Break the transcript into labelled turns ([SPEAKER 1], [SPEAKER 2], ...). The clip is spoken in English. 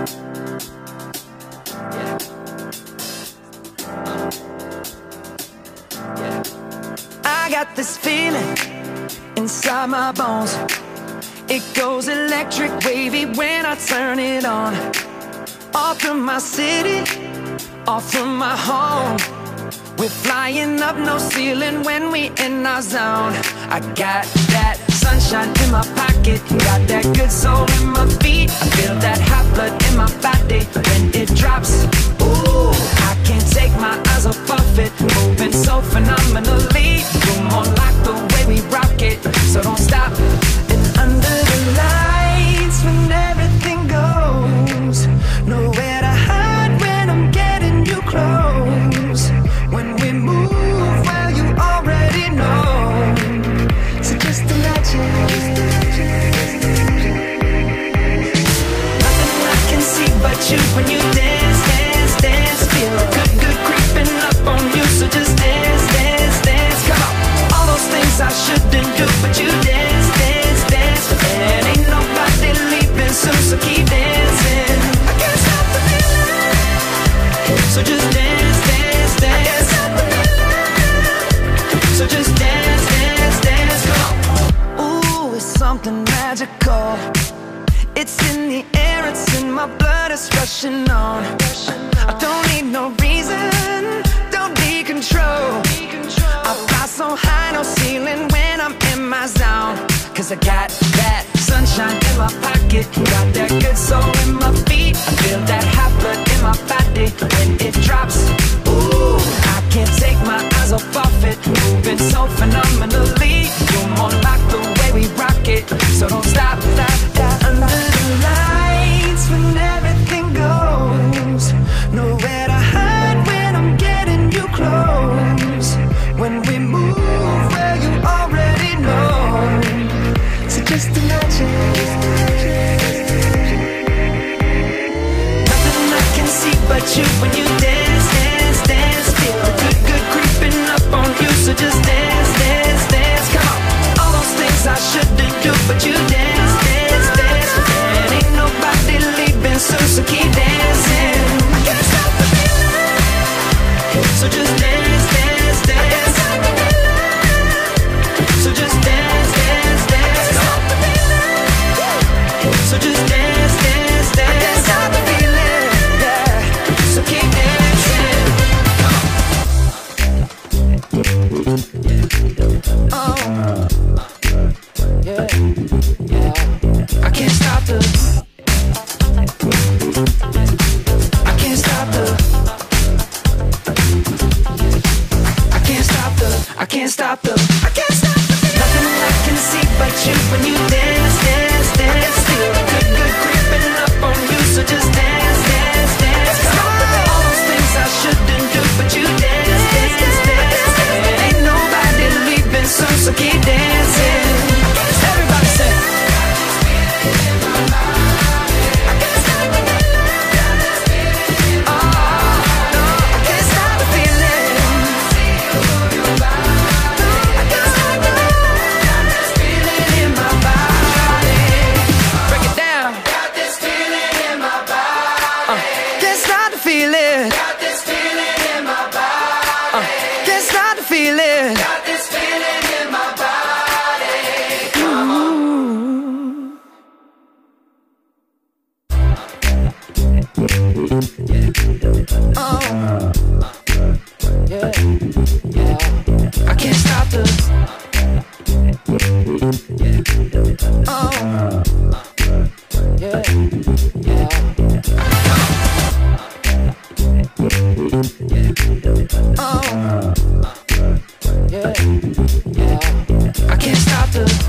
[SPEAKER 1] I got this feeling inside my bones. It goes electric wavy when I turn it on. Off from my city, off from my home. We're flying up, no ceiling when we in our zone. I got that sunshine in my pocket, got that good soul in my feet. I feel that hot blood in my body when it drops. Ooh, I can't take my eyes off of it, moving so phenomenally. You're more like the way we rock it, so don't stop. And under the lights, when everything goes, nowhere to hide when I'm getting you close. When we move, well, you already know. So just imagine. Nothing I can see but you when you dance, dance, dance. Feel good, good creeping up on you. So just dance, dance, dance. Come on. All those things I shouldn't do, but you dance, dance, dance. And ain't nobody leaving soon, so keep dancing. I can't stop the feeling. So just dance, dance, dance. I can't stop the feeling. So just dance, dance, dance. Come on. Ooh, it's something magical. It's in the air, it's in my blood, it's rushing on. I don't need no reason, don't need control. I fly so high, no ceiling when I'm in my zone. Cause I got that sunshine in my pocket, got that good soul in my feet. I feel that hot blood in my body when it drops. Ooh, I can't take my eyes off of it, moving so phenomenally. You're more like the way we rock it, so don't stop, stop, stop. Under the lights, when everything goes, nowhere to hide when I'm getting you close. When we move, well, you already know. So just imagine. Nothing I can see but you when you dance, dance, dance. Feel good, good creeping up on you. So just dance, dance, dance. Come on. All those things I shouldn't do, but you dance, dance, dance. And ain't nobody leaving soon, so keep dancing. I can't stop the feeling. So just dance, dance, dance. So just dance, dance, dance. So just dance, dance, dance. I can't stop the feeling, yeah. So keep dancing. Oh, yeah, yeah. I can't stop the. I can't stop the. I can't stop the. I can't stop the. I can't stop the. Nothing I can see but you when you dance, dance, dance. Feel good, good creeping up on you. So just dance, dance, dance. Come on. All those things I shouldn't do, but you dance, dance, dance. And ain't nobody leaving soon, so keep dancing. Everybody say. I can't stop the